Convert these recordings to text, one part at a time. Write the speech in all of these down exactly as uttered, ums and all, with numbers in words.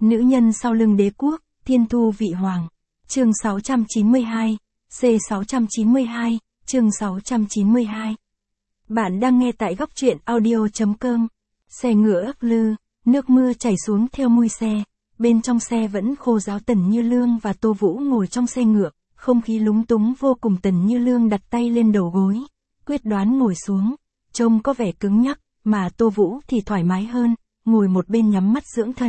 Nữ nhân sau lưng đế quốc, thiên thu vị hoàng. Chương sáu trăm chín mươi hai, C sáu trăm chín mươi hai, chương sáu trăm chín mươi hai. Bạn đang nghe tại góc truyện audio.com. Xe ngựa ấp lư, nước mưa chảy xuống theo mui xe. Bên trong xe vẫn khô ráo. Tần Như Lương và Tô Vũ ngồi trong xe ngựa, không khí lúng túng vô cùng. Tần Như Lương đặt tay lên đầu gối, quyết đoán ngồi xuống, trông có vẻ cứng nhắc, mà Tô Vũ thì thoải mái hơn, ngồi một bên nhắm mắt dưỡng thần.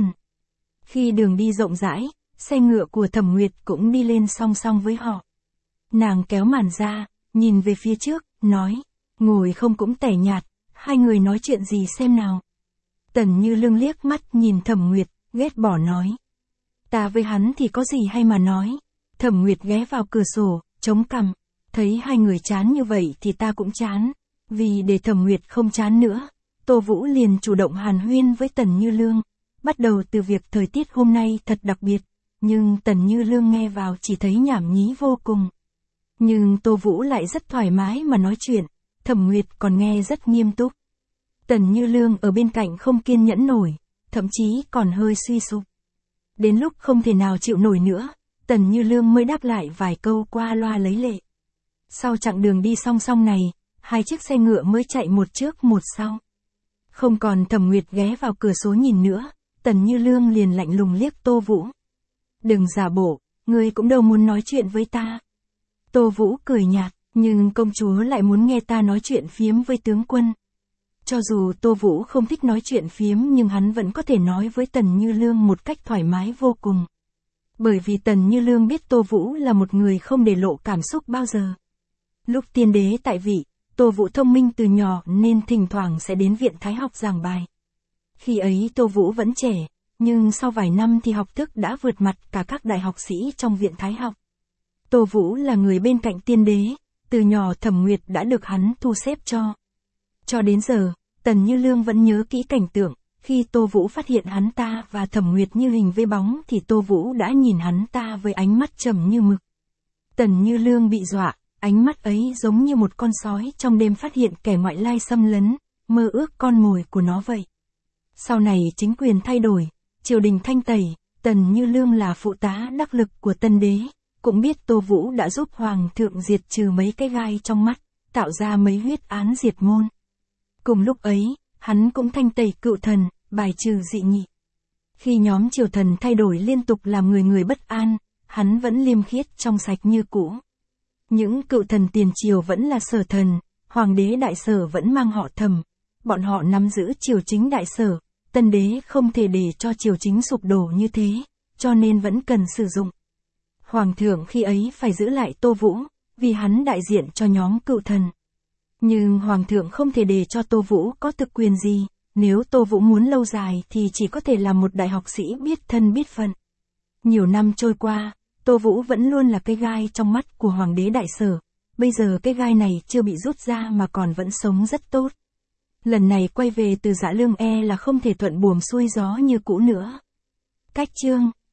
Khi đường đi rộng rãi, xe ngựa của Thẩm Nguyệt cũng đi lên song song với họ. Nàng kéo màn ra, nhìn về phía trước, nói, ngồi không cũng tẻ nhạt, hai người nói chuyện gì xem nào. Tần Như Lương liếc mắt nhìn Thẩm Nguyệt, ghét bỏ nói. Ta với hắn thì có gì hay mà nói. Thẩm Nguyệt ghé vào cửa sổ, chống cằm, thấy hai người chán như vậy thì ta cũng chán. Vì để Thẩm Nguyệt không chán nữa, Tô Vũ liền chủ động hàn huyên với Tần Như Lương. Bắt đầu từ việc thời tiết hôm nay thật đặc biệt, nhưng Tần Như Lương nghe vào chỉ thấy nhảm nhí vô cùng. Nhưng Tô Vũ lại rất thoải mái mà nói chuyện, Thẩm Nguyệt còn nghe rất nghiêm túc. Tần Như Lương ở bên cạnh không kiên nhẫn nổi, thậm chí còn hơi suy sụp. Đến lúc không thể nào chịu nổi nữa, Tần Như Lương mới đáp lại vài câu qua loa lấy lệ. Sau chặng đường đi song song này, hai chiếc xe ngựa mới chạy một trước một sau. Không còn Thẩm Nguyệt ghé vào cửa sổ nhìn nữa, Tần Như Lương liền lạnh lùng liếc Tô Vũ. Đừng giả bộ, ngươi cũng đâu muốn nói chuyện với ta. Tô Vũ cười nhạt, nhưng công chúa lại muốn nghe ta nói chuyện phiếm với tướng quân. Cho dù Tô Vũ không thích nói chuyện phiếm nhưng hắn vẫn có thể nói với Tần Như Lương một cách thoải mái vô cùng. Bởi vì Tần Như Lương biết Tô Vũ là một người không để lộ cảm xúc bao giờ. Lúc tiên đế tại vị, Tô Vũ thông minh từ nhỏ nên thỉnh thoảng sẽ đến viện Thái học giảng bài. Khi ấy Tô Vũ vẫn trẻ, nhưng sau vài năm thì học thức đã vượt mặt cả các đại học sĩ trong viện Thái học. Tô Vũ là người bên cạnh tiên đế, từ nhỏ Thẩm Nguyệt đã được hắn thu xếp cho. Cho đến giờ, Tần Như Lương vẫn nhớ kỹ cảnh tượng, khi Tô Vũ phát hiện hắn ta và Thẩm Nguyệt như hình với bóng thì Tô Vũ đã nhìn hắn ta với ánh mắt trầm như mực. Tần Như Lương bị dọa, ánh mắt ấy giống như một con sói trong đêm phát hiện kẻ ngoại lai xâm lấn, mơ ước con mồi của nó vậy. Sau này chính quyền thay đổi, triều đình thanh tẩy, Tần Như Lương là phụ tá đắc lực của tân đế, cũng biết Tô Vũ đã giúp hoàng thượng diệt trừ mấy cái gai trong mắt, tạo ra mấy huyết án diệt môn. Cùng lúc ấy, hắn cũng thanh tẩy cựu thần, bài trừ dị nghị. Khi nhóm triều thần thay đổi liên tục làm người người bất an, hắn vẫn liêm khiết trong sạch như cũ. Những cựu thần tiền triều vẫn là Sở thần, hoàng đế đại Sở vẫn mang họ Thẩm. Bọn họ nắm giữ triều chính đại Sở, tân đế không thể để cho triều chính sụp đổ như thế, cho nên vẫn cần sử dụng. Hoàng thượng khi ấy phải giữ lại Tô Vũ, vì hắn đại diện cho nhóm cựu thần. Nhưng Hoàng thượng không thể để cho Tô Vũ có thực quyền gì, nếu Tô Vũ muốn lâu dài thì chỉ có thể là một đại học sĩ biết thân biết phận. Nhiều năm trôi qua, Tô Vũ vẫn luôn là cái gai trong mắt của Hoàng đế đại Sở, bây giờ cái gai này chưa bị rút ra mà còn vẫn sống rất tốt. Lần này quay về từ Dã Lương e là không thể thuận buồm xuôi gió như cũ nữa. Cách chương,